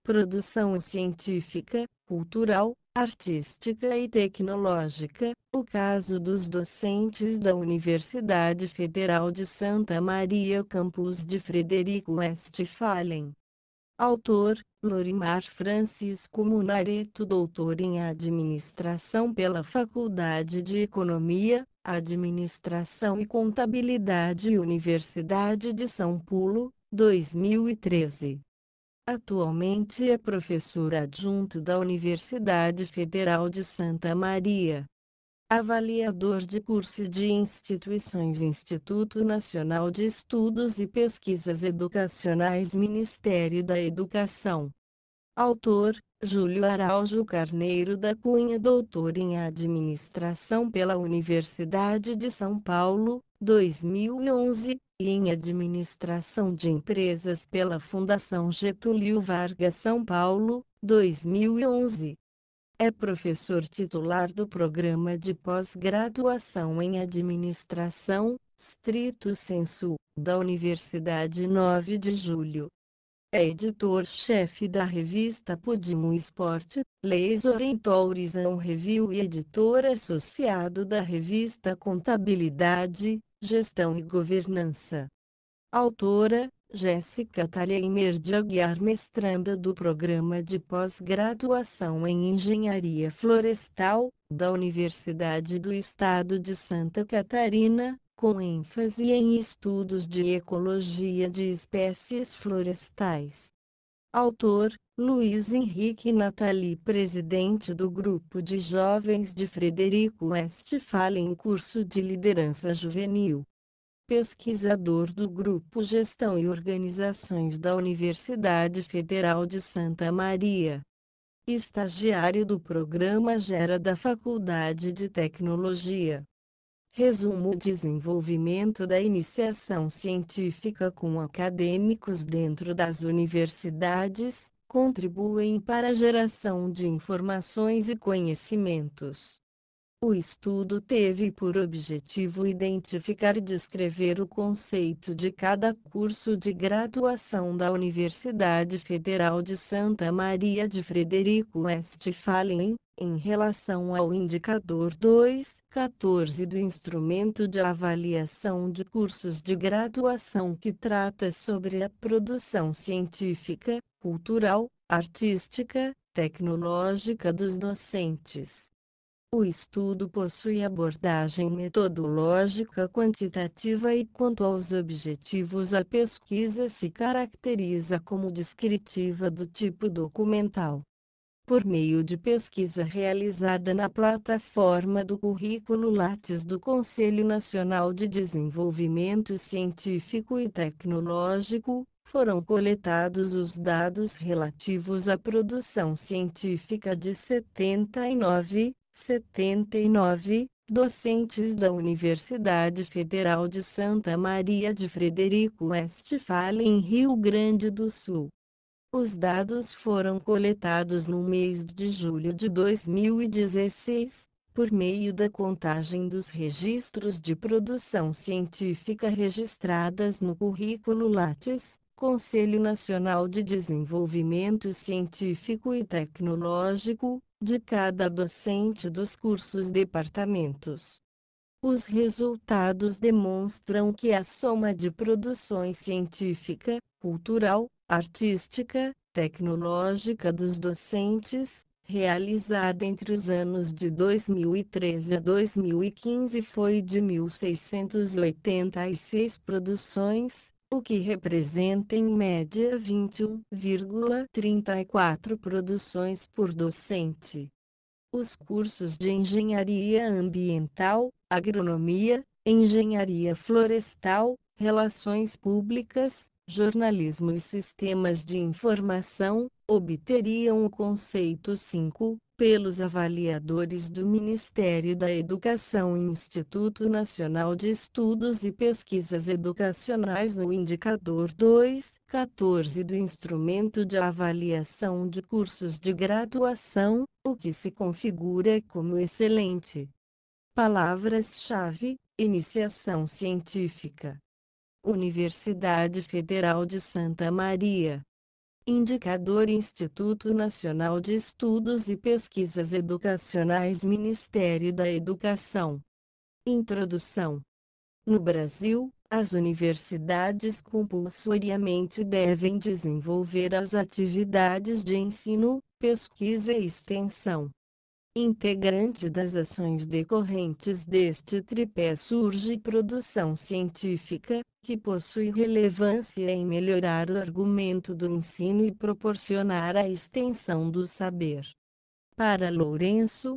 produção científica, cultural, artística e tecnológica. O caso dos docentes da Universidade Federal de Santa Maria Campus de Frederico Westphalen. Autor: Lorimar Francisco Munareto, doutor em Administração pela Faculdade de Economia, Administração e Contabilidade Universidade de São Paulo, 2013. Atualmente é professor adjunto da Universidade Federal de Santa Maria. Avaliador de cursos de instituições, Instituto Nacional de Estudos e Pesquisas Educacionais, Ministério da Educação. Autor: Júlio Araújo Carneiro da Cunha, doutor em Administração pela Universidade de São Paulo, 2011, e em Administração de Empresas pela Fundação Getúlio Vargas São Paulo, 2011. É professor titular do Programa de Pós-Graduação em Administração, stricto sensu, da Universidade 9 de Julho. É editor-chefe da revista Podimo Esporte, Leis Tourism Review e editor associado da revista Contabilidade, Gestão e Governança. Autora: Jéssica Thalheimer de Aguiar, mestranda do Programa de Pós-Graduação em Engenharia Florestal, da Universidade do Estado de Santa Catarina, com ênfase em estudos de ecologia de espécies florestais. Autor: Luiz Henrique Natali, presidente do Grupo de Jovens de Frederico Westphalen, curso de liderança juvenil. Pesquisador do Grupo Gestão e Organizações da Universidade Federal de Santa Maria. Estagiário do Programa Gera da Faculdade de Tecnologia. Resumo: o desenvolvimento da iniciação científica com acadêmicos dentro das universidades contribuem para a geração de informações e conhecimentos. O estudo teve por objetivo identificar e descrever o conceito de cada curso de graduação da Universidade Federal de Santa Maria de Frederico Westphalen, em relação ao indicador 2.14 do Instrumento de Avaliação de Cursos de Graduação, que trata sobre a produção científica, cultural, artística, tecnológica dos docentes. O estudo possui abordagem metodológica quantitativa e, quanto aos objetivos, a pesquisa se caracteriza como descritiva do tipo documental. Por meio de pesquisa realizada na plataforma do Currículo Lattes do Conselho Nacional de Desenvolvimento Científico e Tecnológico, foram coletados os dados relativos à produção científica de 79 docentes da Universidade Federal de Santa Maria de Frederico Westphalen, Rio Grande do Sul. Os dados foram coletados no mês de julho de 2016, por meio da contagem dos registros de produção científica registradas no Currículo Lattes, Conselho Nacional de Desenvolvimento Científico e Tecnológico, de cada docente dos cursos departamentos. Os resultados demonstram que a soma de produções científica, cultural, artística, tecnológica dos docentes, realizada entre os anos de 2013 a 2015, foi de 1.686 produções, o que representa em média 21,34 produções por docente. Os cursos de Engenharia Ambiental, Agronomia, Engenharia Florestal, Relações Públicas, Jornalismo e Sistemas de Informação, obteriam o conceito 5, pelos avaliadores do Ministério da Educação e Instituto Nacional de Estudos e Pesquisas Educacionais no indicador 2.14 do Instrumento de Avaliação de Cursos de Graduação, o que se configura como excelente. Palavras-chave: iniciação científica. Universidade Federal de Santa Maria. Indicador Instituto Nacional de Estudos e Pesquisas Educacionais, Ministério da Educação. Introdução. No Brasil, as universidades compulsoriamente devem desenvolver as atividades de ensino, pesquisa e extensão. Integrante das ações decorrentes deste tripé surge produção científica, que possui relevância em melhorar o argumento do ensino e proporcionar a extensão do saber. Para Lourenço,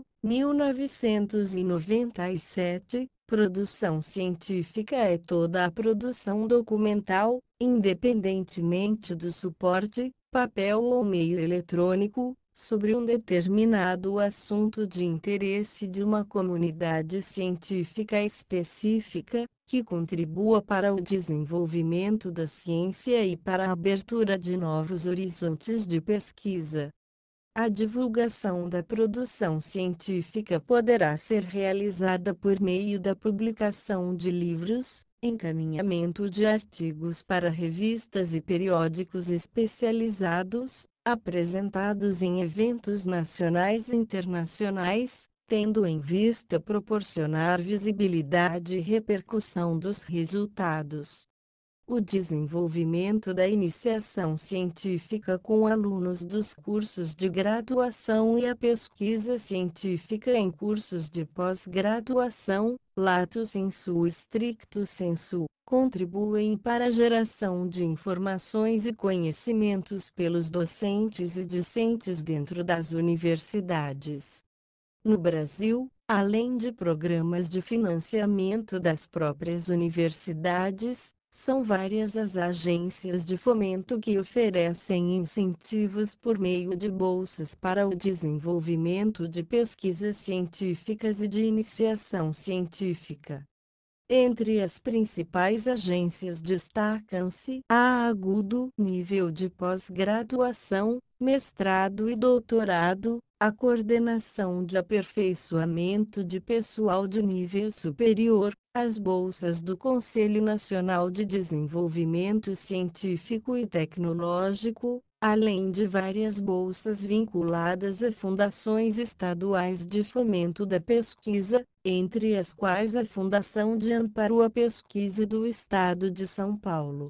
1997, produção científica é toda a produção documental, independentemente do suporte, papel ou meio eletrônico, sobre um determinado assunto de interesse de uma comunidade científica específica, que contribua para o desenvolvimento da ciência e para a abertura de novos horizontes de pesquisa. A divulgação da produção científica poderá ser realizada por meio da publicação de livros, encaminhamento de artigos para revistas e periódicos especializados, apresentados em eventos nacionais e internacionais, tendo em vista proporcionar visibilidade e repercussão dos resultados. O desenvolvimento da iniciação científica com alunos dos cursos de graduação e a pesquisa científica em cursos de pós-graduação, lato sensu stricto sensu, contribuem para a geração de informações e conhecimentos pelos docentes e discentes dentro das universidades. No Brasil, além de programas de financiamento das próprias universidades, são várias as agências de fomento que oferecem incentivos por meio de bolsas para o desenvolvimento de pesquisas científicas e de iniciação científica. Entre as principais agências destacam-se a Agudo, nível de pós-graduação, mestrado e doutorado, a Coordenação de Aperfeiçoamento de Pessoal de Nível Superior, as bolsas do Conselho Nacional de Desenvolvimento Científico e Tecnológico, além de várias bolsas vinculadas a fundações estaduais de fomento da pesquisa, entre as quais a Fundação de Amparo à Pesquisa do Estado de São Paulo,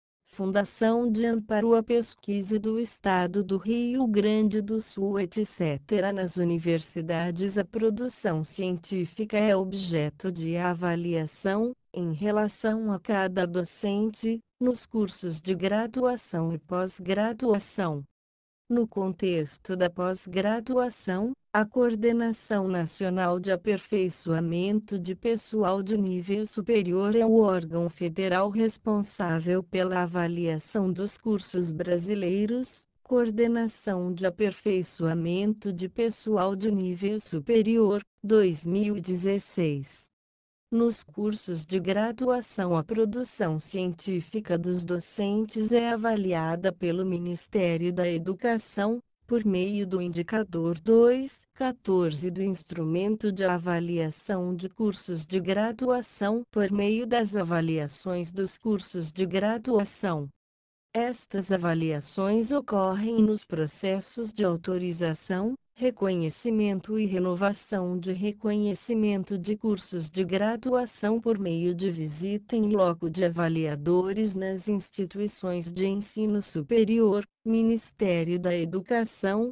Fundação de Amparo à Pesquisa do Estado do Rio Grande do Sul, etc. Nas universidades, a produção científica é objeto de avaliação, em relação a cada docente, nos cursos de graduação e pós-graduação. No contexto da pós-graduação, a Coordenação Nacional de Aperfeiçoamento de Pessoal de Nível Superior é o órgão federal responsável pela avaliação dos cursos brasileiros, Coordenação de Aperfeiçoamento de Pessoal de Nível Superior, 2016. Nos cursos de graduação, a produção científica dos docentes é avaliada pelo Ministério da Educação, por meio do Indicador 2.14 do Instrumento de Avaliação de Cursos de Graduação, por meio das avaliações dos cursos de graduação. Estas avaliações ocorrem nos processos de autorização, reconhecimento e renovação de reconhecimento de cursos de graduação por meio de visita em loco de avaliadores nas instituições de ensino superior, Ministério da Educação,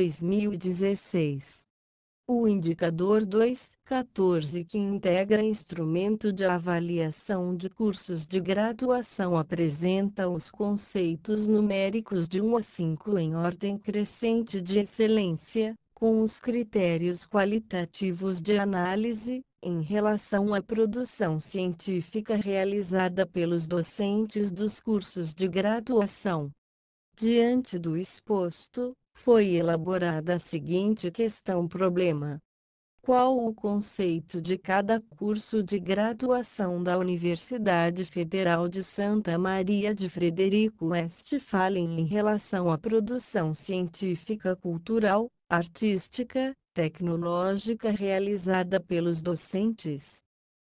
2016. O indicador 2.14, que integra instrumento de avaliação de cursos de graduação, apresenta os conceitos numéricos de 1 a 5 em ordem crescente de excelência, com os critérios qualitativos de análise, em relação à produção científica realizada pelos docentes dos cursos de graduação. Diante do exposto, foi elaborada a seguinte questão-problema: qual o conceito de cada curso de graduação da Universidade Federal de Santa Maria de Frederico Westphalen em relação à produção científica, cultural, artística, tecnológica realizada pelos docentes?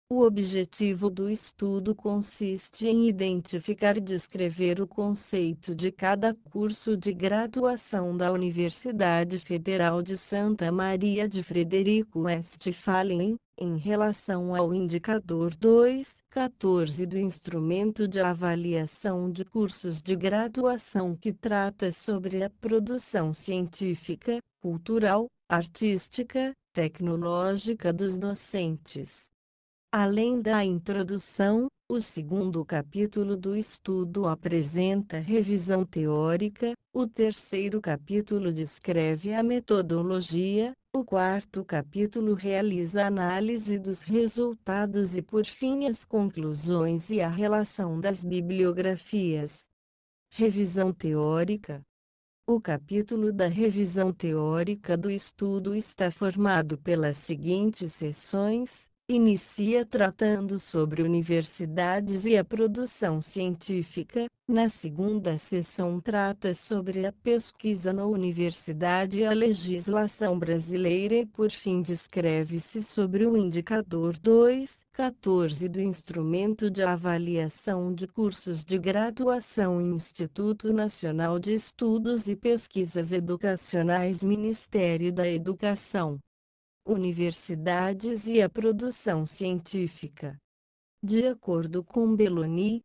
O objetivo do estudo consiste em identificar e descrever o conceito de cada curso de graduação da Universidade Federal de Santa Maria de Frederico Westphalen, em relação ao indicador 2.14 do Instrumento de Avaliação de Cursos de Graduação, que trata sobre a produção científica, cultural, artística, tecnológica dos docentes. Além da introdução, o segundo capítulo do estudo apresenta revisão teórica, o terceiro capítulo descreve a metodologia, o quarto capítulo realiza análise dos resultados e, por fim, as conclusões e a relação das bibliografias. Revisão teórica. O capítulo da revisão teórica do estudo está formado pelas seguintes seções. Inicia tratando sobre universidades e a produção científica. Na segunda seção trata sobre a pesquisa na universidade e a legislação brasileira e, por fim, descreve-se sobre o indicador 2.14 do Instrumento de Avaliação de Cursos de Graduação e Instituto Nacional de Estudos e Pesquisas Educacionais, Ministério da Educação. Universidades e a produção científica. De acordo com Belloni,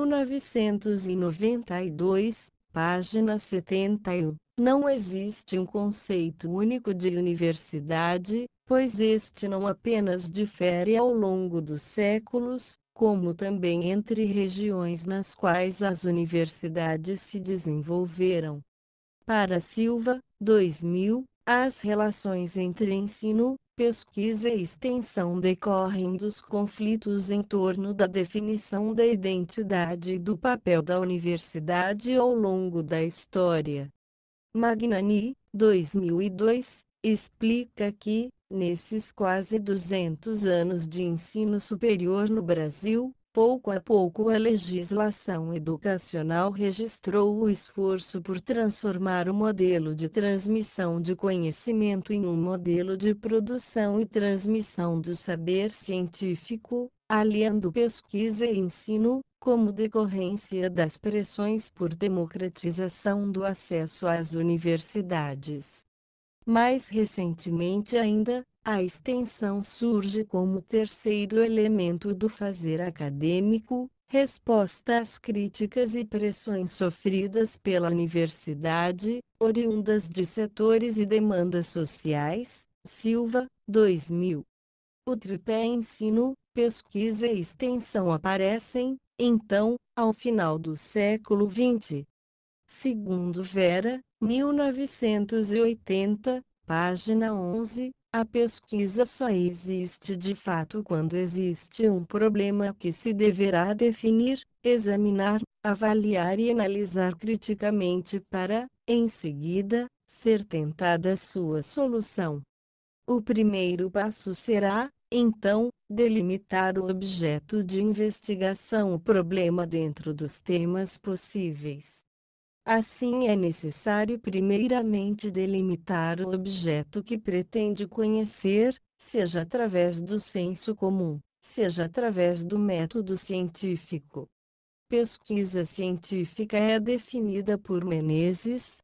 1992, página 71, não existe um conceito único de universidade, pois este não apenas difere ao longo dos séculos, como também entre regiões nas quais as universidades se desenvolveram. Para Silva, 2000, as relações entre ensino, pesquisa e extensão decorrem dos conflitos em torno da definição da identidade e do papel da universidade ao longo da história. Magnani, 2002, explica que, nesses quase 200 anos de ensino superior no Brasil, pouco a pouco a legislação educacional registrou o esforço por transformar o modelo de transmissão de conhecimento em um modelo de produção e transmissão do saber científico, aliando pesquisa e ensino, como decorrência das pressões por democratização do acesso às universidades. Mais recentemente ainda, a extensão surge como terceiro elemento do fazer acadêmico, resposta às críticas e pressões sofridas pela universidade, oriundas de setores e demandas sociais. Silva, 2000. O tripé ensino, pesquisa e extensão aparecem, então, ao final do século XX. Segundo Vera, 1980, página 11, a pesquisa só existe de fato quando existe um problema que se deverá definir, examinar, avaliar e analisar criticamente para, em seguida, ser tentada sua solução. O primeiro passo será, então, delimitar o objeto de investigação, o problema dentro dos temas possíveis. Assim, é necessário primeiramente delimitar o objeto que pretende conhecer, seja através do senso comum, seja através do método científico. Pesquisa científica é definida por Menezes,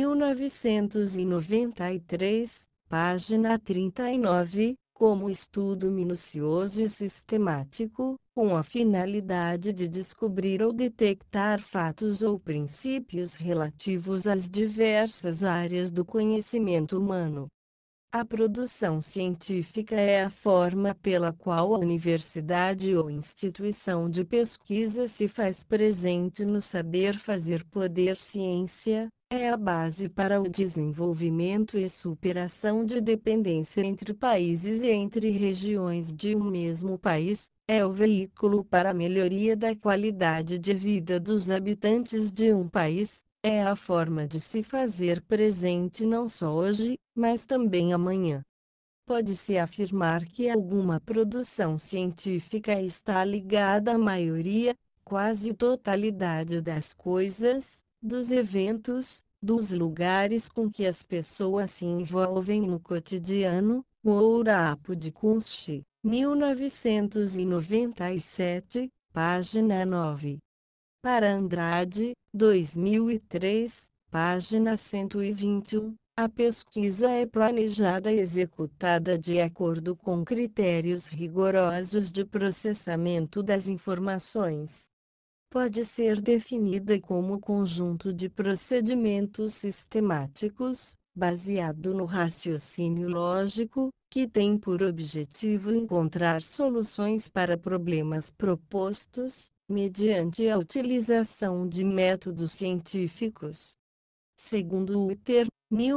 1993, página 39, como estudo minucioso e sistemático, com a finalidade de descobrir ou detectar fatos ou princípios relativos às diversas áreas do conhecimento humano. A produção científica é a forma pela qual a universidade ou instituição de pesquisa se faz presente no saber fazer poder ciência, é a base para o desenvolvimento e superação de dependência entre países e entre regiões de um mesmo país, é o veículo para a melhoria da qualidade de vida dos habitantes de um país. É a forma de se fazer presente não só hoje, mas também amanhã. Pode-se afirmar que alguma produção científica está ligada à maioria, quase totalidade das coisas, dos eventos, dos lugares com que as pessoas se envolvem no cotidiano. Mourapo de Kunst, 1997, página 9. Para Andrade, 2003, página 121, a pesquisa é planejada e executada de acordo com critérios rigorosos de processamento das informações. Pode ser definida como conjunto de procedimentos sistemáticos, baseado no raciocínio lógico, que tem por objetivo encontrar soluções para problemas propostos, mediante a utilização de métodos científicos. Segundo Utter,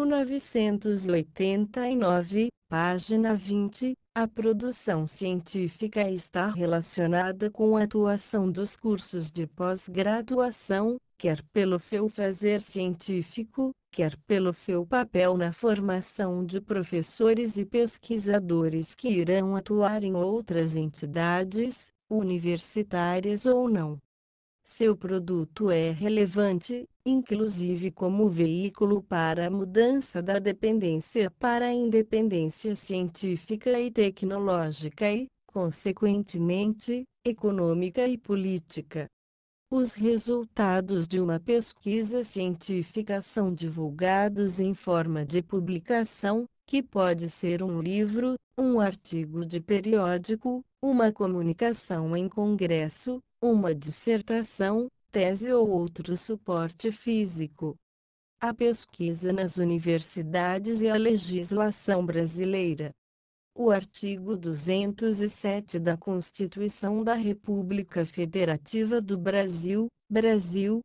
1989, página 20, a produção científica está relacionada com a atuação dos cursos de pós-graduação, quer pelo seu fazer científico, quer pelo seu papel na formação de professores e pesquisadores que irão atuar em outras entidades, universitárias ou não. Seu produto é relevante, inclusive como veículo para a mudança da dependência para a independência científica e tecnológica e, consequentemente, econômica e política. Os resultados de uma pesquisa científica são divulgados em forma de publicação, que pode ser um livro, um artigo de periódico, uma comunicação em congresso, uma dissertação, tese ou outro suporte físico. A pesquisa nas universidades e a legislação brasileira. O artigo 207 da Constituição da República Federativa do Brasil, Brasil,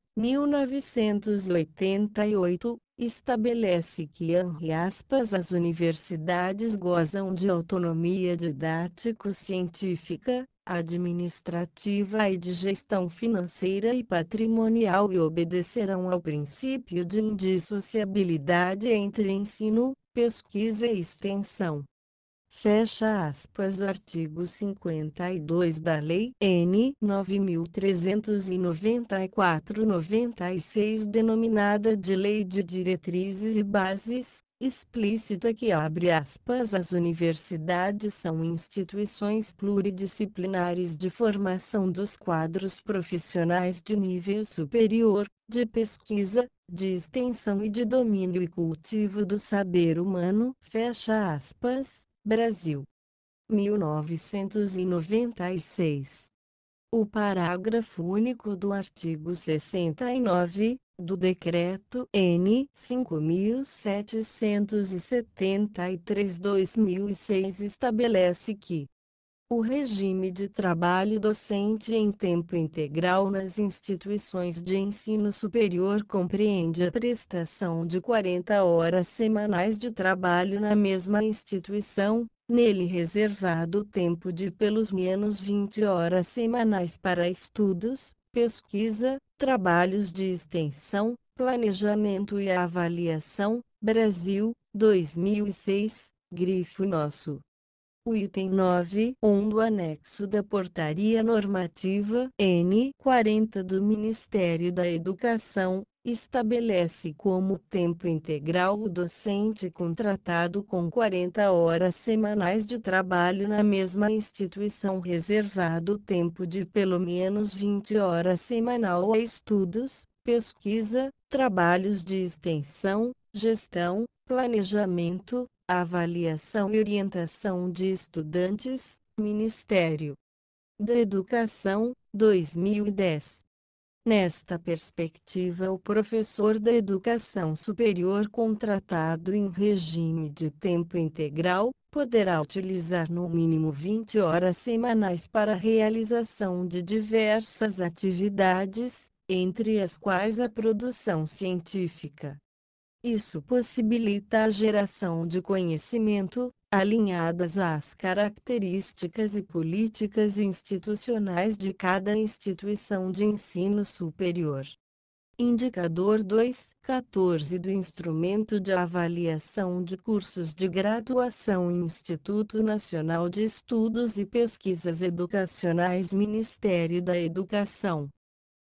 1988, estabelece que, as universidades gozam de autonomia didático-científica, administrativa e de gestão financeira e patrimonial e obedecerão ao princípio de indissociabilidade entre ensino, pesquisa e extensão. Fecha aspas. O artigo 52 da Lei N. 9.394/96, denominada de Lei de Diretrizes e Bases, explícita que as universidades são instituições pluridisciplinares de formação dos quadros profissionais de nível superior, de pesquisa, de extensão e de domínio e cultivo do saber humano. Fecha aspas. Brasil. 1996. O parágrafo único do artigo 69, do Decreto N. 5.773/2006 estabelece que o regime de trabalho docente em tempo integral nas instituições de ensino superior compreende a prestação de 40 horas semanais de trabalho na mesma instituição, nele reservado o tempo de pelos menos 20 horas semanais para estudos, pesquisa, trabalhos de extensão, planejamento e avaliação. Brasil, 2006, grifo nosso. O item 9.1 do anexo da Portaria Normativa N. 40 do Ministério da Educação, estabelece como tempo integral o docente contratado com 40 horas semanais de trabalho na mesma instituição, reservado o tempo de pelo menos 20 horas semanal a estudos, pesquisa, trabalhos de extensão, gestão, planejamento, avaliação e orientação de estudantes. Ministério da Educação, 2010. Nesta perspectiva, o professor da educação superior contratado em regime de tempo integral poderá utilizar no mínimo 20 horas semanais para a realização de diversas atividades, entre as quais a produção científica. Isso possibilita a geração de conhecimento, alinhadas às características e políticas institucionais de cada instituição de ensino superior. Indicador 2.14 do Instrumento de Avaliação de Cursos de Graduação Instituto Nacional de Estudos e Pesquisas Educacionais, Ministério da Educação.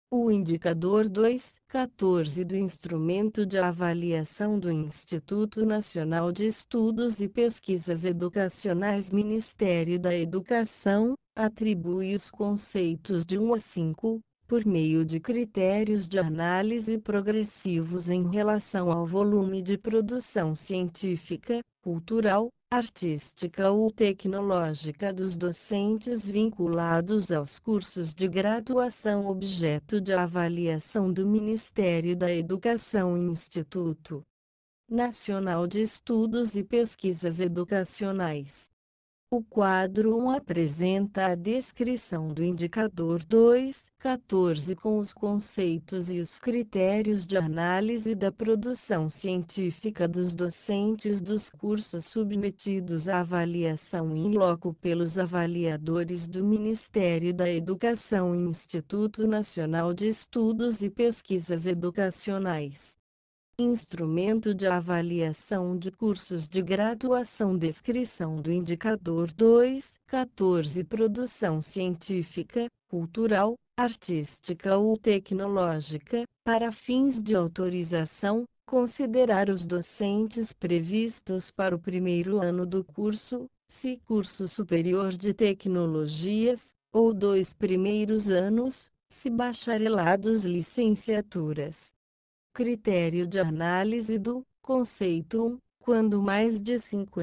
O indicador 2.14 do Instrumento de Avaliação do Instituto Nacional de Estudos e Pesquisas Educacionais Ministério da Educação, atribui os conceitos de 1 a 5, por meio de critérios de análise progressivos em relação ao volume de produção científica, cultural, artística ou tecnológica dos docentes vinculados aos cursos de graduação objeto de avaliação do Ministério da Educação e Instituto Nacional de Estudos e Pesquisas Educacionais. O quadro 1 apresenta a descrição do indicador 2.14 com os conceitos e os critérios de análise da produção científica dos docentes dos cursos submetidos à avaliação in loco pelos avaliadores do Ministério da Educação e Instituto Nacional de Estudos e Pesquisas Educacionais. Instrumento de avaliação de cursos de graduação. Descrição do indicador 2.14 Produção científica, cultural, artística ou tecnológica, para fins de autorização, considerar os docentes previstos para o primeiro ano do curso, se curso superior de tecnologias, ou 2 primeiros anos, se bacharelados licenciaturas. Critério de análise do conceito 1, quando mais de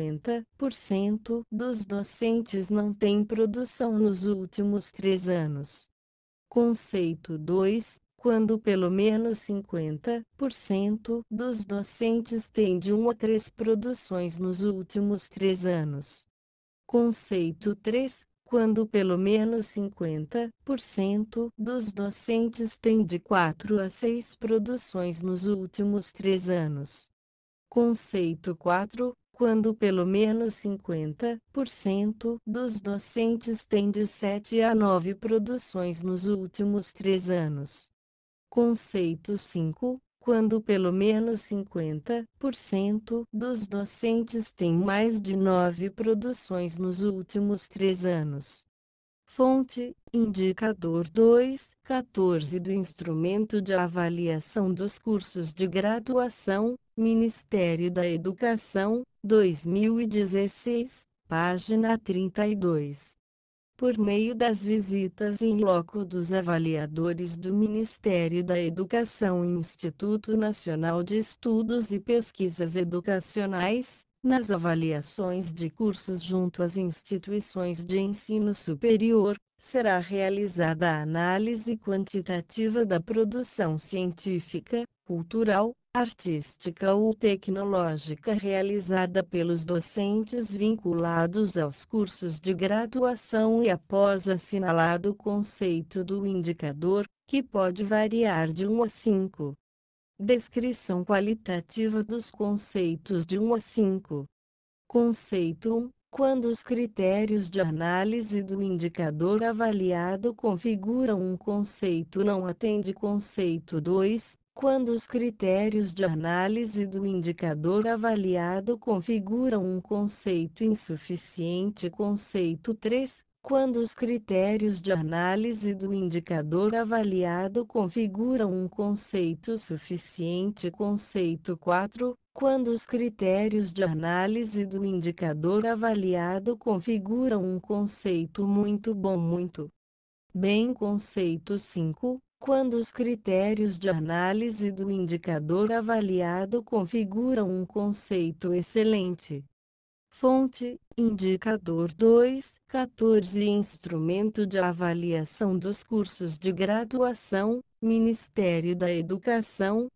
50% dos docentes não têm produção nos últimos 3 anos. Conceito 2, quando pelo menos 50% dos docentes têm de 1 a 3 produções nos últimos 3 anos. Conceito 3, quando pelo menos 50% dos docentes têm de 4 a 6 produções nos últimos 3 anos. Conceito 4, quando pelo menos 50% dos docentes têm de 7 a 9 produções nos últimos 3 anos. Conceito 5, quando pelo menos 50% dos docentes têm mais de 9 produções nos últimos 3 anos. Fonte: Indicador 2.14 do Instrumento de Avaliação dos Cursos de Graduação, Ministério da Educação, 2016, página 32. Por meio das visitas in loco dos avaliadores do Ministério da Educação e Instituto Nacional de Estudos e Pesquisas Educacionais, nas avaliações de cursos junto às instituições de ensino superior, será realizada a análise quantitativa da produção científica, cultural, artística ou tecnológica realizada pelos docentes vinculados aos cursos de graduação e após assinalado o conceito do indicador, que pode variar de 1 a 5. Descrição qualitativa dos conceitos de 1 a 5. Conceito 1. Quando os critérios de análise do indicador avaliado configuram um conceito não atende. Conceito 2. Quando os critérios de análise do indicador avaliado configuram um conceito insuficiente. Conceito 3. Quando os critérios de análise do indicador avaliado configuram um conceito suficiente. Conceito 4. Quando os critérios de análise do indicador avaliado configuram um conceito muito bom, muito bem. Conceito 5. Quando os critérios de análise do indicador avaliado configuram um conceito excelente. Fonte: Indicador 2.14 Instrumento de Avaliação dos Cursos de Graduação, Ministério da Educação,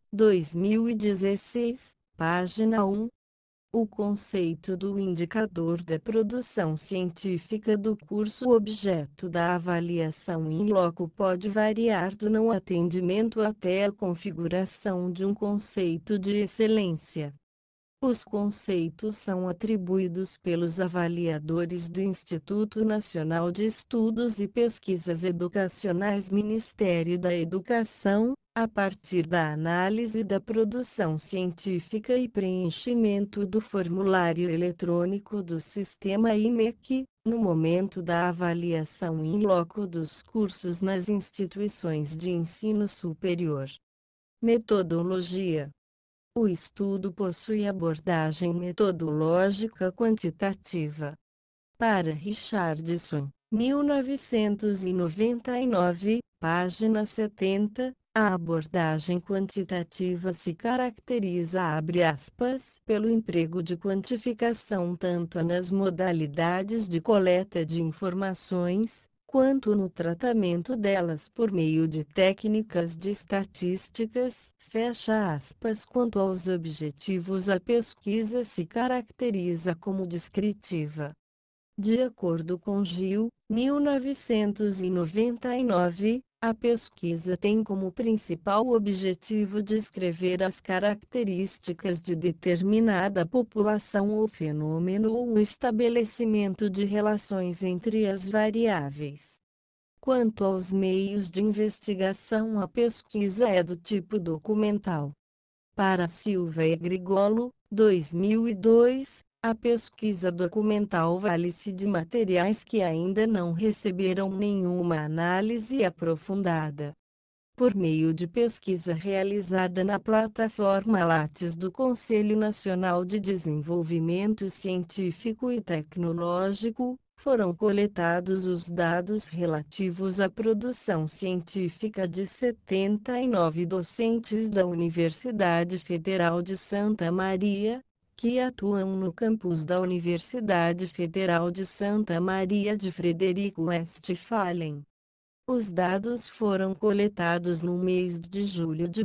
2016, página 1. O conceito do indicador da produção científica do curso objeto da avaliação in loco pode variar do não atendimento até a configuração de um conceito de excelência. Os conceitos são atribuídos pelos avaliadores do Instituto Nacional de Estudos e Pesquisas Educacionais Ministério da Educação, a partir da análise da produção científica e preenchimento do formulário eletrônico do sistema IMEC, no momento da avaliação in loco dos cursos nas instituições de ensino superior. Metodologia. O estudo possui abordagem metodológica quantitativa. Para Richardson, 1999, página 70, a abordagem quantitativa se caracteriza, abre aspas, pelo emprego de quantificação tanto nas modalidades de coleta de informações, quanto no tratamento delas por meio de técnicas de estatísticas, fecha aspas. Quanto aos objetivos, a pesquisa se caracteriza como descritiva. De acordo com Gil, 1999, a pesquisa tem como principal objetivo descrever as características de determinada população ou fenômeno ou o estabelecimento de relações entre as variáveis. Quanto aos meios de investigação, a pesquisa é do tipo documental. Para Silva e Grigolo, 2002, a pesquisa documental vale-se de materiais que ainda não receberam nenhuma análise aprofundada. Por meio de pesquisa realizada na plataforma Lattes do Conselho Nacional de Desenvolvimento Científico e Tecnológico, foram coletados os dados relativos à produção científica de 79 docentes da Universidade Federal de Santa Maria, que atuam no campus da Universidade Federal de Santa Maria de Frederico Westphalen. Os dados foram coletados no mês de julho de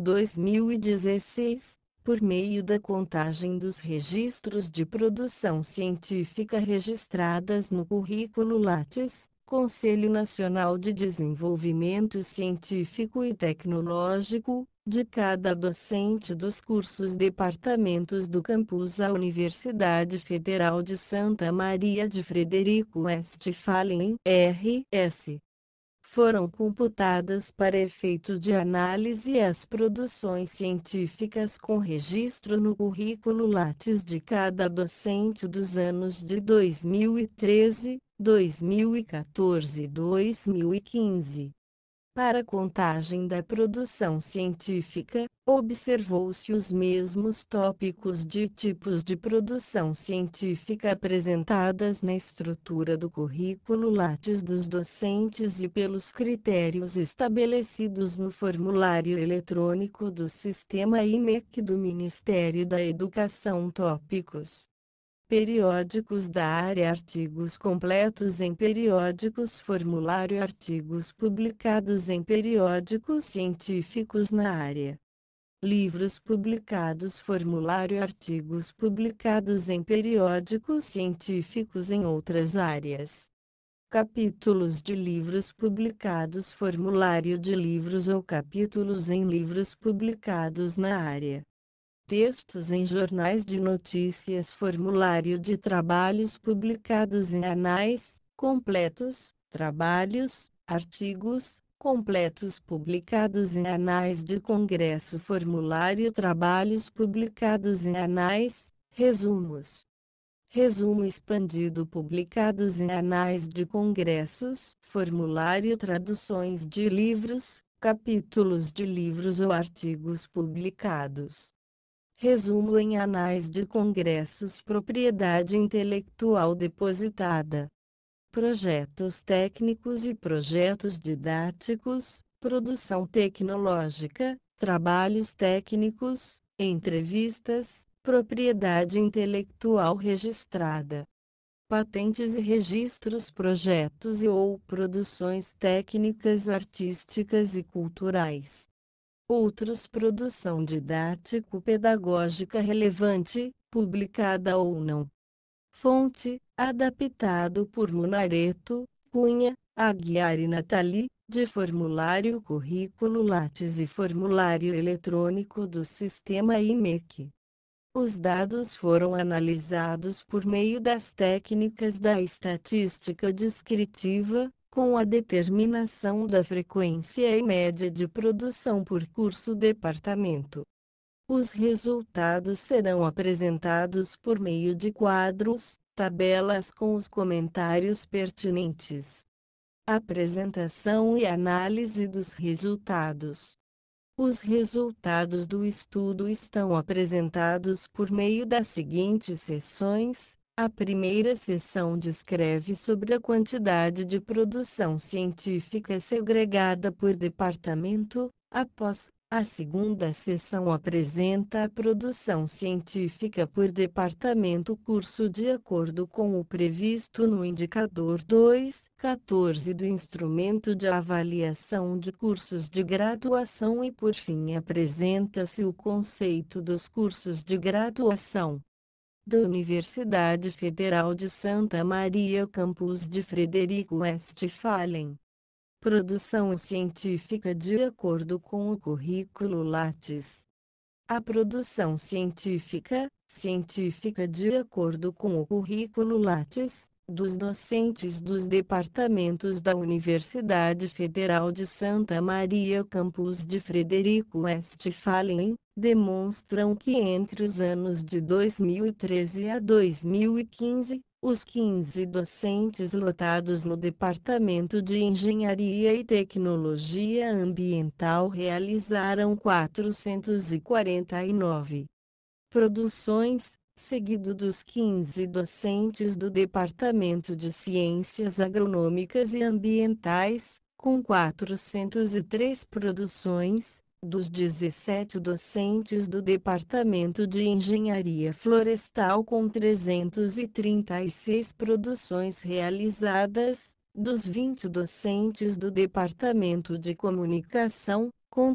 2016, por meio da contagem dos registros de produção científica registradas no currículo Lattes, Conselho Nacional de Desenvolvimento Científico e Tecnológico, de cada docente dos cursos departamentos do campus à Universidade Federal de Santa Maria de Frederico Westphalen, RS. Foram computadas para efeito de análise as produções científicas com registro no currículo Lattes de cada docente dos anos de 2013, 2014 e 2015. Para a contagem da produção científica, observou-se os mesmos tópicos de tipos de produção científica apresentadas na estrutura do currículo Lattes dos docentes e pelos critérios estabelecidos no formulário eletrônico do sistema IMEC do Ministério da Educação. Tópicos periódicos da área, artigos completos em periódicos, formulário, artigos publicados em periódicos científicos na área, livros publicados, formulário, artigos publicados em periódicos científicos em outras áreas, capítulos de livros publicados, formulário de livros ou capítulos em livros publicados na área, textos em jornais de notícias, formulário de trabalhos publicados em anais completos, trabalhos, artigos completos publicados em anais de congresso, formulário, trabalhos publicados em anais, resumos, resumo expandido publicados em anais de congressos, formulário, traduções de livros, capítulos de livros ou artigos publicados. Resumo em anais de congressos, propriedade intelectual depositada. Projetos técnicos e projetos didáticos, produção tecnológica, trabalhos técnicos, entrevistas, propriedade intelectual registrada. Patentes e registros, projetos e ou produções técnicas, artísticas e culturais. Outros, produção didático-pedagógica relevante, publicada ou não. Fonte, adaptado por Munareto, Cunha, Aguiar e Nathalie, de formulário currículo Lattes e formulário eletrônico do sistema IMEC. Os dados foram analisados por meio das técnicas da estatística descritiva, com a determinação da frequência e média de produção por curso-departamento. Os resultados serão apresentados por meio de quadros, tabelas com os comentários pertinentes. Apresentação e análise dos resultados. Os resultados do estudo estão apresentados por meio das seguintes seções. A primeira seção descreve sobre a quantidade de produção científica segregada por departamento. Após, a segunda seção apresenta a produção científica por departamento curso de acordo com o previsto no indicador 2.14 do instrumento de avaliação de cursos de graduação e por fim apresenta-se o conceito dos cursos de graduação da Universidade Federal de Santa Maria Campus de Frederico Westphalen. Produção científica de acordo com o currículo Lattes. A produção científica de acordo com o currículo Lattes, dos docentes dos departamentos da Universidade Federal de Santa Maria Campus de Frederico Westphalen, demonstram que entre os anos de 2013 a 2015, os 15 docentes lotados no Departamento de Engenharia e Tecnologia Ambiental realizaram 449 produções, seguido dos 15 docentes do Departamento de Ciências Agronômicas e Ambientais, com 403 produções, dos 17 docentes do Departamento de Engenharia Florestal com 336 produções realizadas, dos 20 docentes do Departamento de Comunicação, com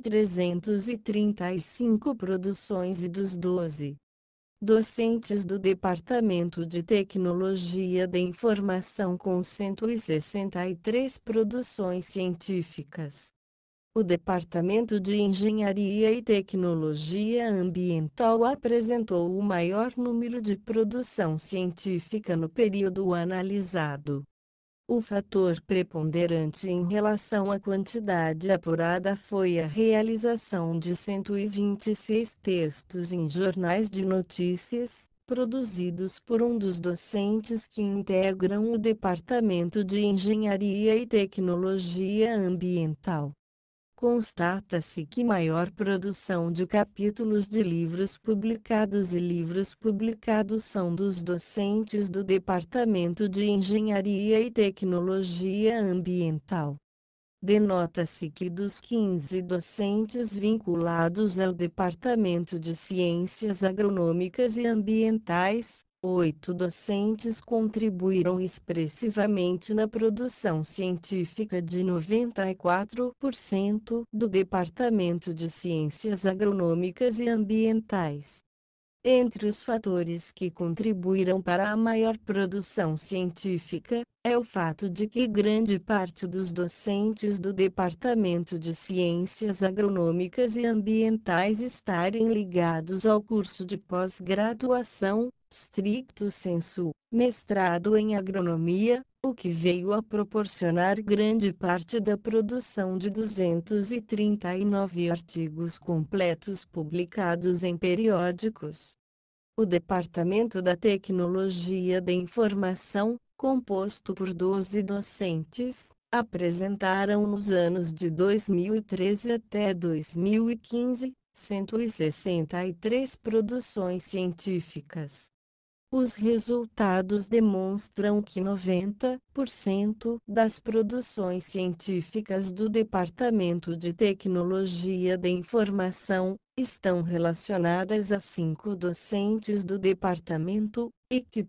335 produções e dos 12 docentes do Departamento de Tecnologia da Informação com 163 produções científicas. O Departamento de Engenharia e Tecnologia Ambiental apresentou o maior número de produção científica no período analisado. O fator preponderante em relação à quantidade apurada foi a realização de 126 textos em jornais de notícias, produzidos por um dos docentes que integram o Departamento de Engenharia e Tecnologia Ambiental. Constata-se que maior produção de capítulos de livros publicados e livros publicados são dos docentes do Departamento de Engenharia e Tecnologia Ambiental. Denota-se que dos 15 docentes vinculados ao Departamento de Ciências Agronômicas e Ambientais, 8 docentes contribuíram expressivamente na produção científica de 94% do Departamento de Ciências Agronômicas e Ambientais. Entre os fatores que contribuíram para a maior produção científica, é o fato de que grande parte dos docentes do Departamento de Ciências Agronômicas e Ambientais estarem ligados ao curso de pós-graduação, stricto sensu, mestrado em agronomia, o que veio a proporcionar grande parte da produção de 239 artigos completos publicados em periódicos. O Departamento da Tecnologia da Informação, composto por 12 docentes, apresentaram nos anos de 2013 até 2015, 163 produções científicas. Os resultados demonstram que 90% das produções científicas do Departamento de Tecnologia da Informação estão relacionadas a 5 docentes do departamento, e que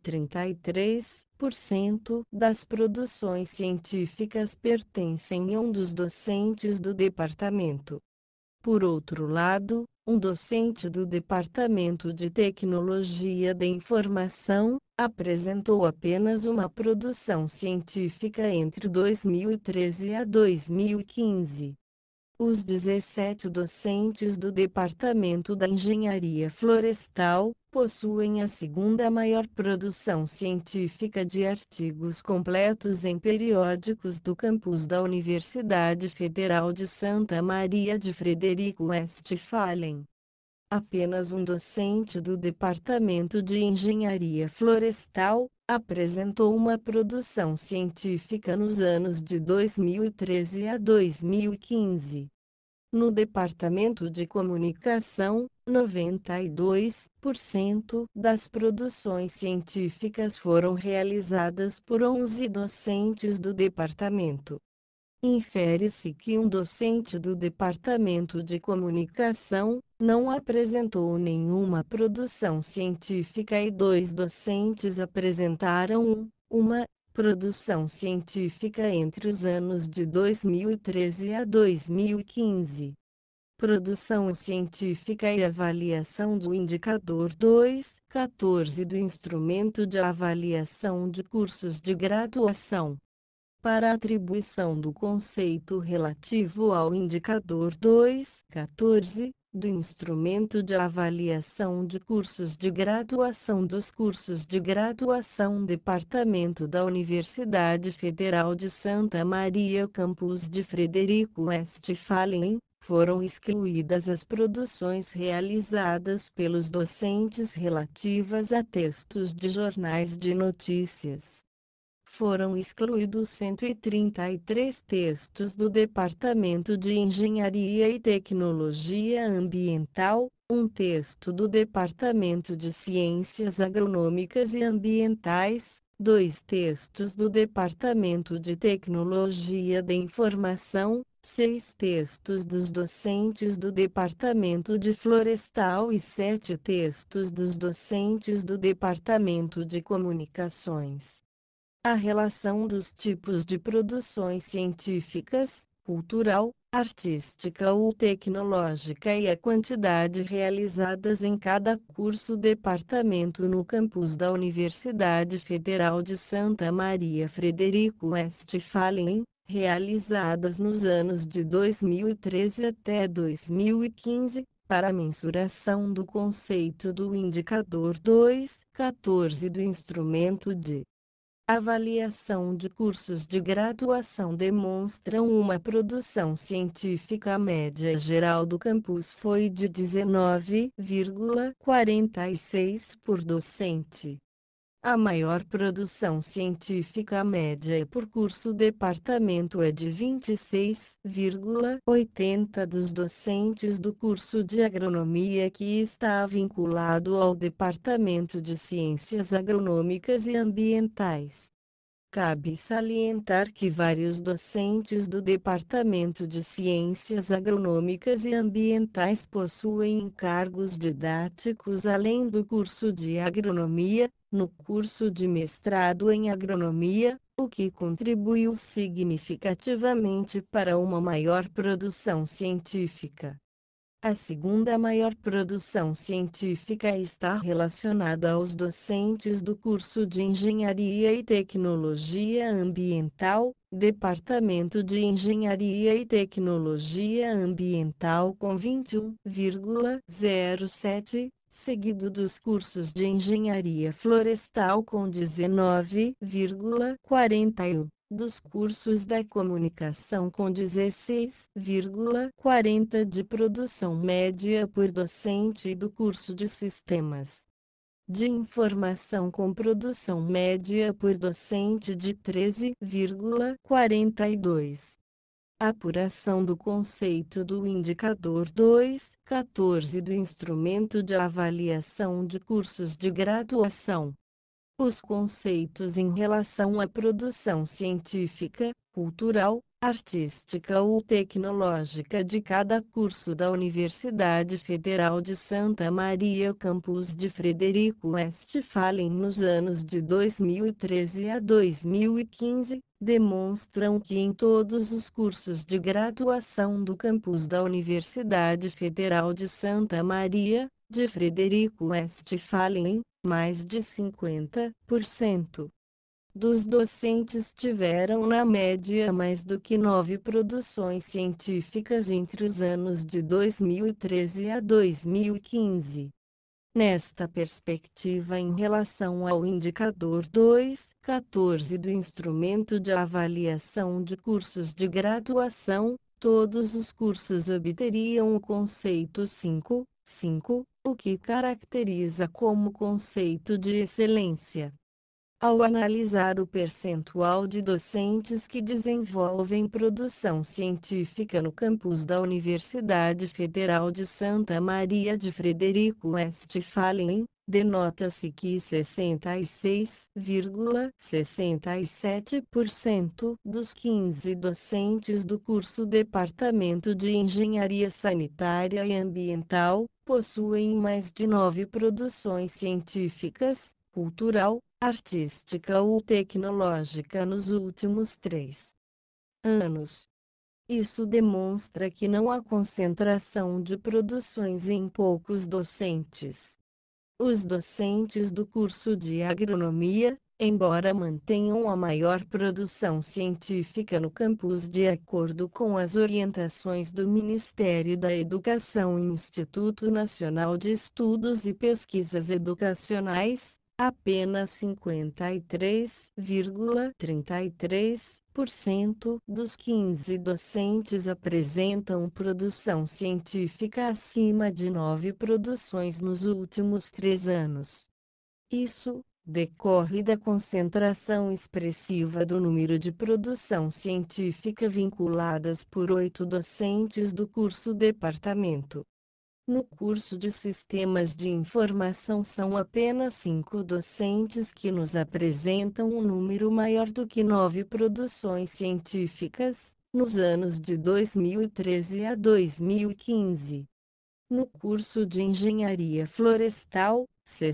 33% das produções científicas pertencem a um dos docentes do departamento. Por outro lado, um docente do Departamento de Tecnologia da Informação apresentou apenas uma produção científica entre 2013 a 2015. Os 17 docentes do Departamento da Engenharia Florestal possuem a segunda maior produção científica de artigos completos em periódicos do campus da Universidade Federal de Santa Maria de Frederico Westphalen. Apenas um docente do Departamento de Engenharia Florestal apresentou uma produção científica nos anos de 2013 a 2015. No Departamento de Comunicação, 92% das produções científicas foram realizadas por 11 docentes do departamento. Infere-se que um docente do Departamento de Comunicação não apresentou nenhuma produção científica e 2 docentes apresentaram uma produção científica entre os anos de 2013 a 2015. Produção científica e avaliação do indicador 2.14 do Instrumento de Avaliação de Cursos de Graduação. Para a atribuição do conceito relativo ao indicador 2.14 do Instrumento de Avaliação de Cursos de Graduação dos cursos de graduação Departamento da Universidade Federal de Santa Maria Campus de Frederico Westphalen, foram excluídas as produções realizadas pelos docentes relativas a textos de jornais de notícias. Foram excluídos 133 textos do Departamento de Engenharia e Tecnologia Ambiental, um texto do Departamento de Ciências Agronômicas e Ambientais, 2 textos do Departamento de Tecnologia da Informação, 6 textos dos docentes do Departamento de Florestal e 7 textos dos docentes do Departamento de Comunicações. A relação dos tipos de produções científicas, cultural, artística ou tecnológica e a quantidade realizadas em cada curso-departamento no campus da Universidade Federal de Santa Maria Frederico Westphalen, realizadas nos anos de 2013 até 2015, para a mensuração do conceito do indicador 2.14 do Instrumento de Avaliação de Cursos de Graduação demonstram uma produção científica média geral do campus foi de 19,46 por docente. A maior produção científica média por curso departamento é de 26,80 dos docentes do curso de Agronomia que está vinculado ao Departamento de Ciências Agronômicas e Ambientais. Cabe salientar que vários docentes do Departamento de Ciências Agronômicas e Ambientais possuem encargos didáticos além do curso de Agronomia, no curso de mestrado em Agronomia, o que contribuiu significativamente para uma maior produção científica. A segunda maior produção científica está relacionada aos docentes do curso de Engenharia e Tecnologia Ambiental, Departamento de Engenharia e Tecnologia Ambiental com 21,07, seguido dos cursos de Engenharia Florestal com 19,41. Dos cursos da comunicação com 16,40 de produção média por docente e do curso de sistemas de informação com produção média por docente de 13,42. Apuração do conceito do indicador 2.14 do Instrumento de Avaliação de Cursos de Graduação. Os conceitos em relação à produção científica, cultural, artística ou tecnológica de cada curso da Universidade Federal de Santa Maria Campus de Frederico Westphalen nos anos de 2013 a 2015, demonstram que em todos os cursos de graduação do campus da Universidade Federal de Santa Maria, de Frederico Westphalen, mais de 50% dos docentes tiveram na média mais do que 9 produções científicas entre os anos de 2013 a 2015. Nesta perspectiva, em relação ao indicador 2.14 do Instrumento de Avaliação de Cursos de Graduação, todos os cursos obteriam o conceito 5, o que caracteriza como conceito de excelência. Ao analisar o percentual de docentes que desenvolvem produção científica no campus da Universidade Federal de Santa Maria de Frederico Westphalen, denota-se que 66,67% dos 15 docentes do curso Departamento de Engenharia Sanitária e Ambiental possuem mais de 9 produções científicas, cultural, artística ou tecnológica nos últimos 3 anos. Isso demonstra que não há concentração de produções em poucos docentes. Os docentes do curso de agronomia, embora mantenham a maior produção científica no campus de acordo com as orientações do Ministério da Educação e Instituto Nacional de Estudos e Pesquisas Educacionais, apenas 53,33% dos 15 docentes apresentam produção científica acima de 9 produções nos últimos 3 anos. Isso decorre da concentração expressiva do número de produção científica vinculadas por 8 docentes do curso departamento. No curso de Sistemas de Informação são apenas 5 docentes que nos apresentam um número maior do que 9 produções científicas, nos anos de 2013 a 2015. No curso de Engenharia Florestal,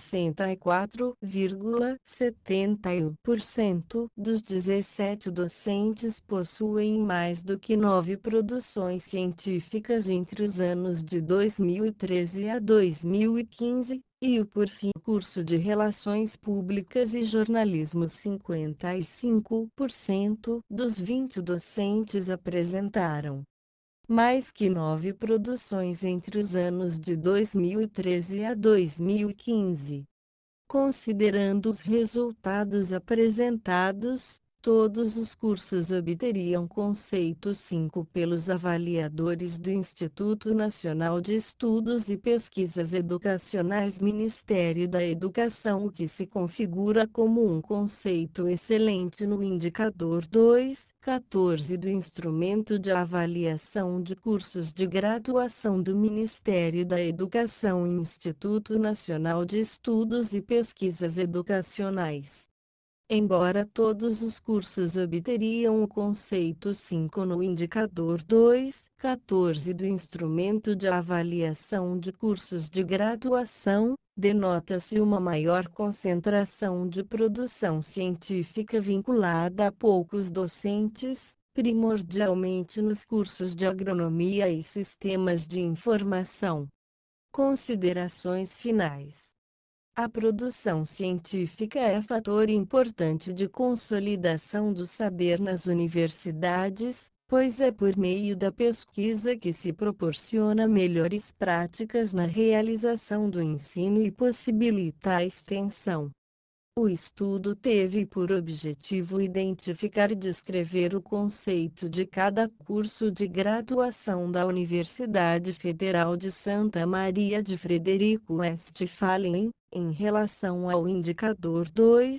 64,71% dos 17 docentes possuem mais do que 9 produções científicas entre os anos de 2013 a 2015, e por fim o curso de Relações Públicas e Jornalismo 55% dos 20 docentes apresentaram mais que 9 produções entre os anos de 2013 a 2015. Considerando os resultados apresentados, todos os cursos obteriam conceito 5 pelos avaliadores do Instituto Nacional de Estudos e Pesquisas Educacionais Ministério da Educação, o que se configura como um conceito excelente no indicador 2.14 do Instrumento de Avaliação de Cursos de Graduação do Ministério da Educação e Instituto Nacional de Estudos e Pesquisas Educacionais. Embora todos os cursos obteriam o conceito 5 no indicador 2.14 do Instrumento de Avaliação de Cursos de Graduação, denota-se uma maior concentração de produção científica vinculada a poucos docentes, primordialmente nos cursos de Agronomia e Sistemas de Informação. Considerações finais. A produção científica é fator importante de consolidação do saber nas universidades, pois é por meio da pesquisa que se proporciona melhores práticas na realização do ensino e possibilita a extensão. O estudo teve por objetivo identificar e descrever o conceito de cada curso de graduação da Universidade Federal de Santa Maria de Frederico Westphalen, em relação ao indicador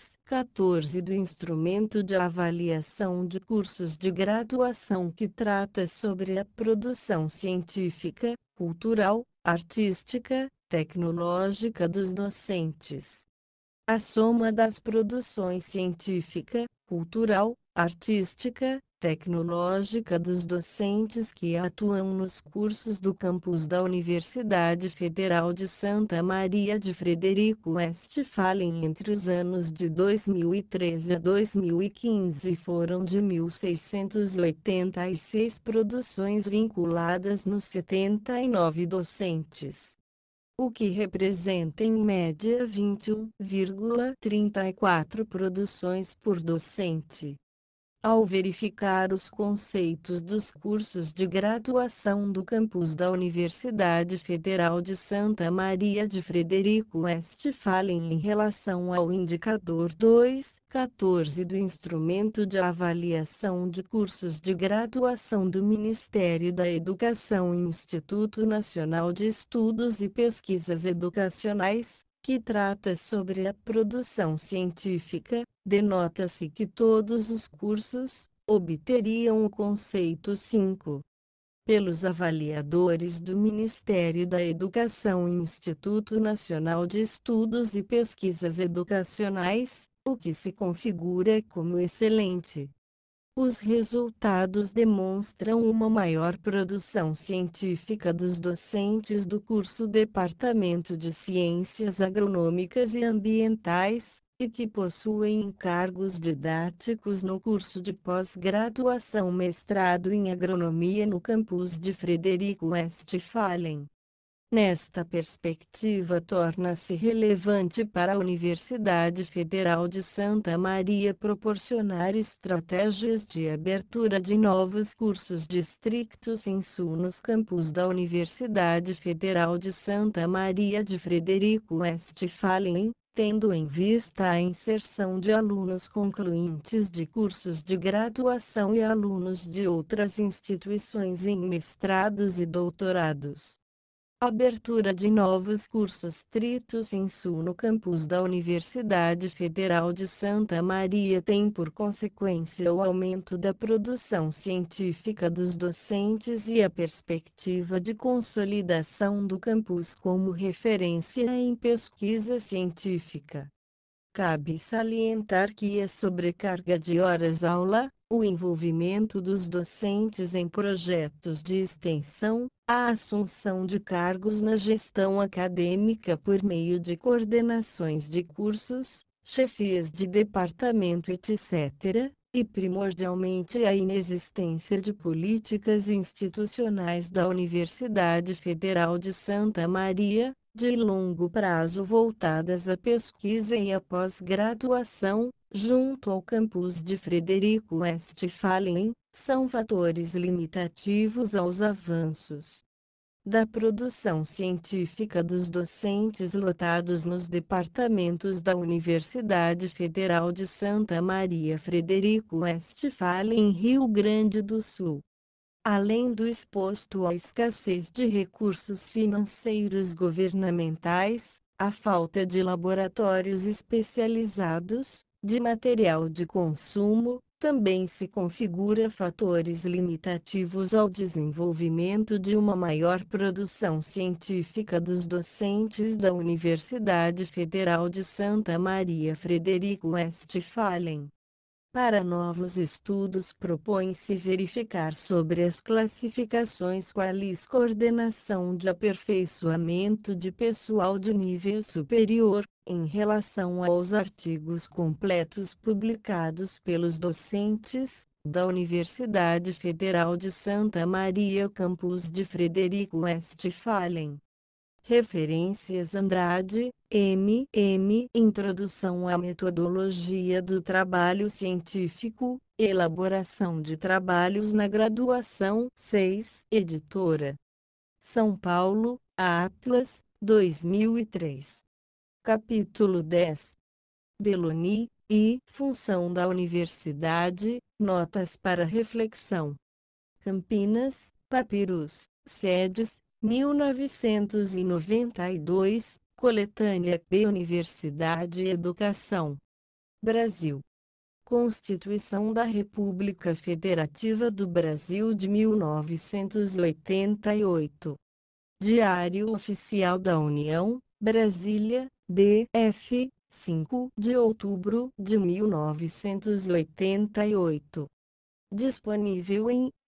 2.14 do Instrumento de Avaliação de Cursos de Graduação, que trata sobre a produção científica, cultural, artística, tecnológica dos docentes. A soma das produções científica, cultural, artística, tecnológica dos docentes que atuam nos cursos do campus da Universidade Federal de Santa Maria de Frederico Westphalen entre os anos de 2013 a 2015 foram de 1.686 produções vinculadas nos 79 docentes. o que representa em média 21,34 produções por docente. Ao verificar os conceitos dos cursos de graduação do campus da Universidade Federal de Santa Maria de Frederico Westphalen em relação ao indicador 2.14 do Instrumento de Avaliação de Cursos de Graduação do Ministério da Educação e Instituto Nacional de Estudos e Pesquisas Educacionais, que trata sobre a produção científica, denota-se que todos os cursos obteriam o conceito 5 pelos avaliadores do Ministério da Educação e Instituto Nacional de Estudos e Pesquisas Educacionais, o que se configura como excelente. Os resultados demonstram uma maior produção científica dos docentes do curso Departamento de Ciências Agronômicas e Ambientais, e que possuem encargos didáticos no curso de pós-graduação mestrado em Agronomia no campus de Frederico Westphalen. Nesta perspectiva, torna-se relevante para a Universidade Federal de Santa Maria proporcionar estratégias de abertura de novos cursos de stricto sensu nos campus da Universidade Federal de Santa Maria de Frederico Westphalen, tendo em vista a inserção de alunos concluintes de cursos de graduação e alunos de outras instituições em mestrados e doutorados. Abertura de novos cursos stricto sensu no campus da Universidade Federal de Santa Maria tem por consequência o aumento da produção científica dos docentes e a perspectiva de consolidação do campus como referência em pesquisa científica. Cabe salientar que a sobrecarga de horas-aula, o envolvimento dos docentes em projetos de extensão, a assunção de cargos na gestão acadêmica por meio de coordenações de cursos, chefias de departamento, etc., e primordialmente a inexistência de políticas institucionais da Universidade Federal de Santa Maria, de longo prazo voltadas à pesquisa e à pós-graduação, junto ao campus de Frederico Westphalen, são fatores limitativos aos avanços da produção científica dos docentes lotados nos departamentos da Universidade Federal de Santa Maria Frederico Westphalen em Rio Grande do Sul. Além do exposto à escassez de recursos financeiros governamentais, a falta de laboratórios especializados, de material de consumo, também se configura fatores limitativos ao desenvolvimento de uma maior produção científica dos docentes da Universidade Federal de Santa Maria Frederico Westphalen. Para novos estudos propõe-se verificar sobre as classificações qualis coordenação de aperfeiçoamento de pessoal de nível superior, em relação aos artigos completos publicados pelos docentes da Universidade Federal de Santa Maria campus de Frederico Westphalen. Referências Andrade, M.M. Introdução à Metodologia do Trabalho Científico, Elaboração de Trabalhos na Graduação 6, Editora. São Paulo, Atlas, 2003. Capítulo 10. Belloni, I. Função da Universidade, Notas para Reflexão. Campinas, Papyrus, sedes, 1992, Coletânea P. Universidade e Educação. Brasil. Constituição da República Federativa do Brasil de 1988. Diário Oficial da União, Brasília, D.F., 5 de outubro de 1988. Disponível em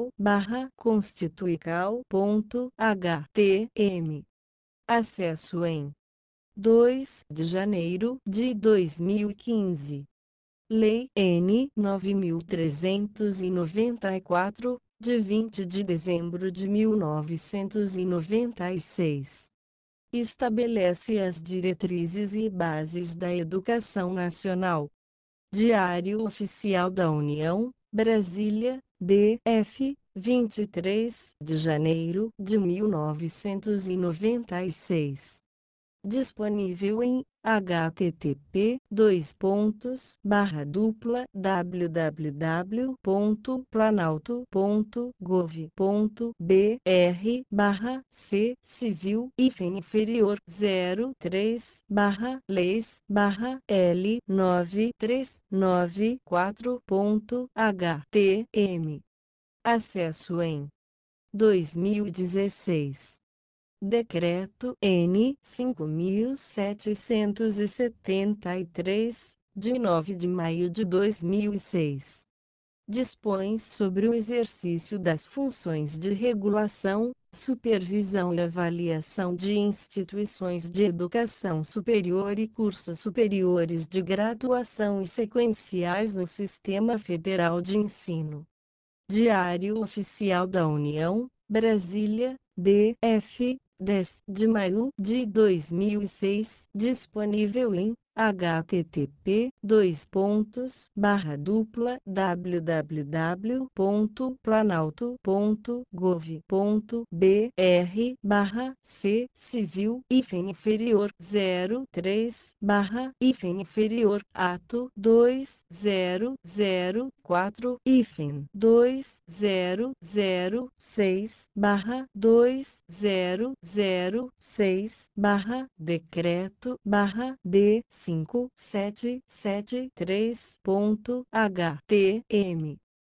constituical.htm. Acesso em 2 de janeiro de 2015. Lei N. 9.394, de 20 de dezembro de 1996. Estabelece as diretrizes e bases da educação nacional. Diário Oficial da União, Brasília, DF, 23 de janeiro de 1996. Disponível em http://www.planalto.gov.br/c civil inferior 03/leis/L 9394.htm. Acesso em 2016. Decreto N. 5.773, de 9 de maio de 2006. Dispõe sobre o exercício das funções de regulação, supervisão e avaliação de instituições de educação superior e cursos superiores de graduação e sequenciais no Sistema Federal de Ensino. Diário Oficial da União, Brasília, DF, 10 de maio de 2006. Disponível em http://www.planalto.gov.br/c civil inferior 03/inferior ato 2004-2006/2006/decreto/D 5773.htm.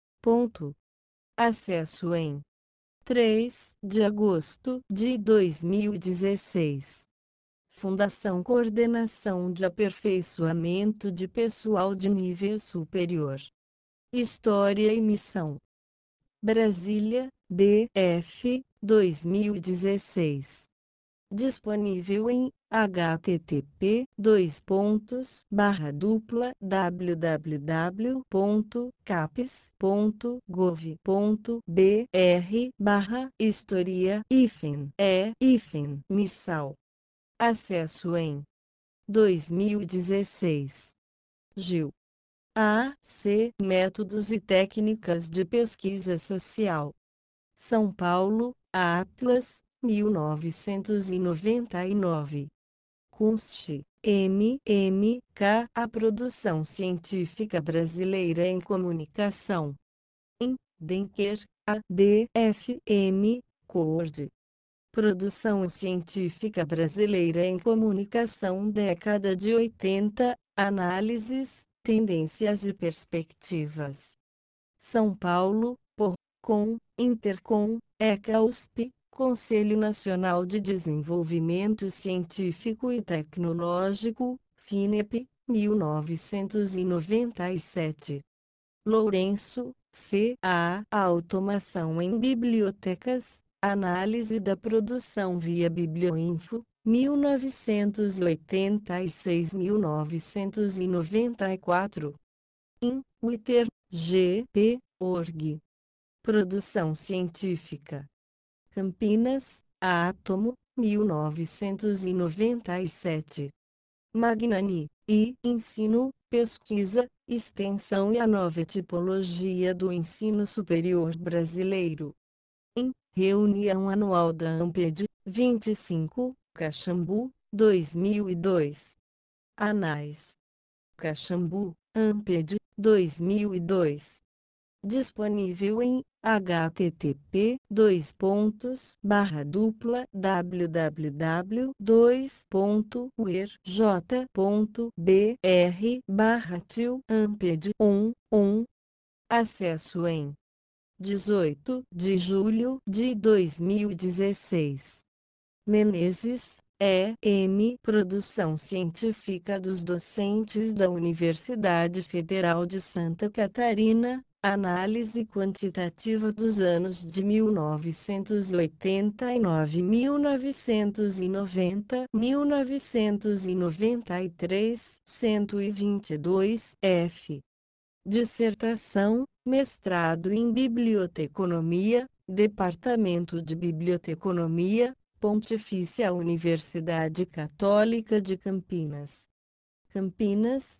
Acesso em 3 de agosto de 2016. Fundação Coordenação de Aperfeiçoamento de Pessoal de Nível Superior. História e Missão. Brasília, DF, 2016. Disponível em http://www.capes.gov.br/historia-missal. Acesso em 2016. GIL. A.C. Métodos e Técnicas de Pesquisa Social. São Paulo, Atlas, 1999. Kunst, M.M.K. A Produção Científica Brasileira em Comunicação. Em Denker, A.D.F.M. Cord. Produção Científica Brasileira em Comunicação década de 80, análises, tendências e perspectivas. São Paulo, por, com, Intercom, ECA USP, Conselho Nacional de Desenvolvimento Científico e Tecnológico, FINEP, 1997. Lourenço, C.A. Automação em Bibliotecas, Análise da Produção via Biblioinfo, 1986-1994. In Witer, G.P. Org. Produção Científica. Campinas, Átomo, 1997. Magnani, I. Ensino, Pesquisa, Extensão e a Nova Tipologia do Ensino Superior Brasileiro. Em Reunião Anual da ANPED, 25, Caxambu, 2002. Anais. Caxambu, ANPED, 2002. Disponível em http://www.uerj.br/til-amped 11. Acesso em 18 de julho de 2016. Menezes, E.M. Produção científica dos docentes da Universidade Federal de Santa Catarina, análise quantitativa dos anos de 1989, 1990, 1993, 122, f. Dissertação, mestrado em Biblioteconomia, Departamento de Biblioteconomia, Pontifícia Universidade Católica de Campinas. Campinas,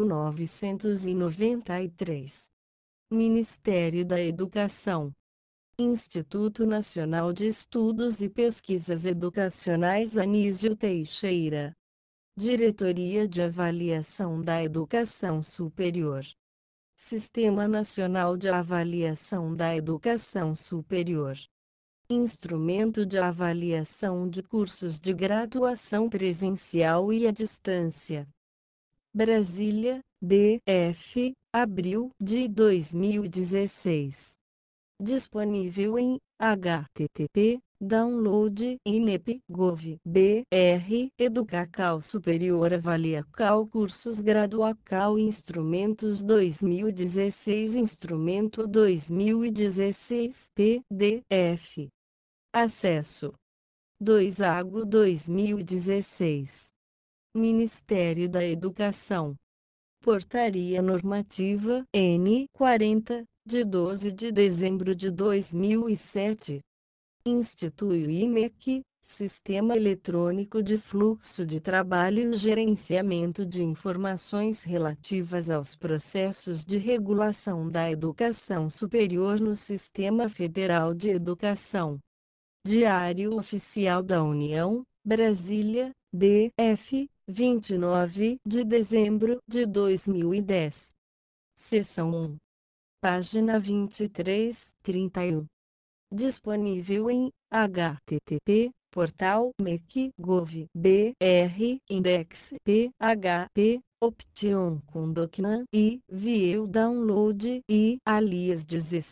1993. Ministério da Educação. Instituto Nacional de Estudos e Pesquisas Educacionais Anísio Teixeira. Diretoria de Avaliação da Educação Superior. Sistema Nacional de Avaliação da Educação Superior. Instrumento de avaliação de cursos de graduação presencial e à distância. Brasília, DF, abril de 2016. Disponível em http download inep.gov.br Educacal Superior Avaliacal Cursos Graduacal Instrumentos 2016 Instrumento 2016 PDF. Acesso 2AGO 2016. Ministério da Educação. Portaria Normativa N. 40, de 12 de dezembro de 2007. Institui o IMEC, Sistema Eletrônico de Fluxo de Trabalho e Gerenciamento de Informações relativas aos processos de regulação da educação superior no Sistema Federal de Educação. Diário Oficial da União, Brasília, DF, 29 de dezembro de 2010. Seção 1. Página 23, 31. Disponível em http portal mec.gov.br index php option com docnan e view download e alias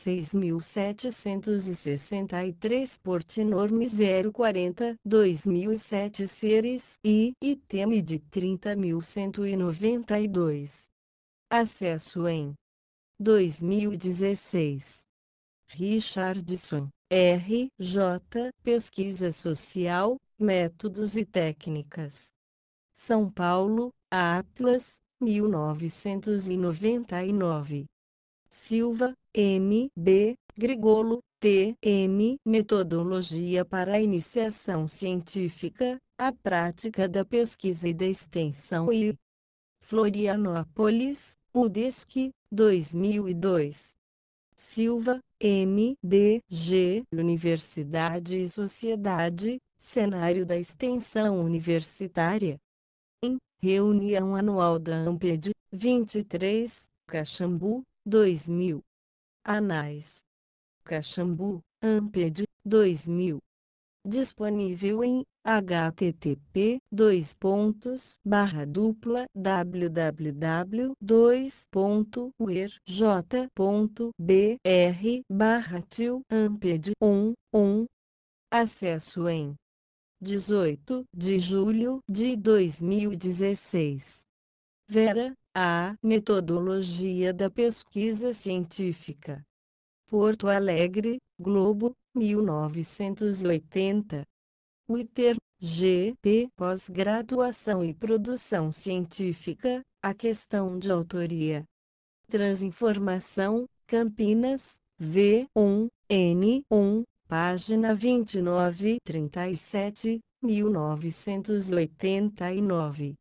16763 portnorme 040 2007 series e item de 30.192. Acesso em 2016. Richardson, R.J. Pesquisa Social, Métodos e Técnicas. São Paulo, Atlas, 1999. Silva, M.B., Grigolo, T.M. Metodologia para a Iniciação Científica, a Prática da Pesquisa e da Extensão e Florianópolis, UDESC, 2002. Silva, M.D.G. Universidade e Sociedade, Cenário da Extensão Universitária. Em Reunião Anual da AMPED, 23, Caxambu, 2000. Anais. Caxambu, AMPED, 2000. Disponível em http://www.uerj.br/til-amped11. Acesso em 18 de julho de 2016. Vera, a Metodologia da Pesquisa Científica. Porto Alegre, Globo, 1980. Witter, G.P. Pós-graduação e produção científica, a questão de autoria. Transinformação, Campinas, V1, N1, página 29-37, 1989.